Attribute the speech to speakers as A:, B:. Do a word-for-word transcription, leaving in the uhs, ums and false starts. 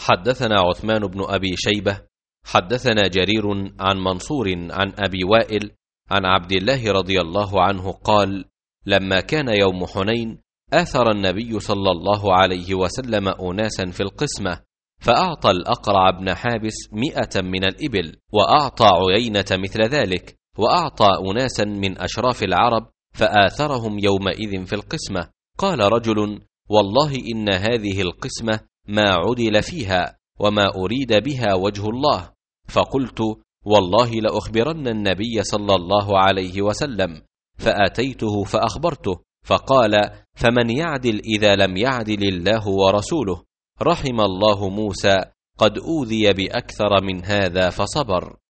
A: حدثنا عثمان بن أبي شيبة حدثنا جرير عن منصور عن أبي وائل عن عبد الله رضي الله عنه قال: لما كان يوم حنين آثر النبي صلى الله عليه وسلم أناسا في القسمة، فأعطى الأقرع بن حابس مئة من الإبل، وأعطى عيينة مثل ذلك، وأعطى أناسا من أشراف العرب فآثرهم يومئذ في القسمة. قال رجل: والله إن هذه القسمة ما عدل فيها وما أريد بها وجه الله. فقلت: والله لأخبرن النبي صلى الله عليه وسلم، فأتيته فأخبرته، فقال: فمن يعدل إذا لم يعدل الله ورسوله؟ رحم الله موسى، قد أوذي بأكثر من هذا فصبر.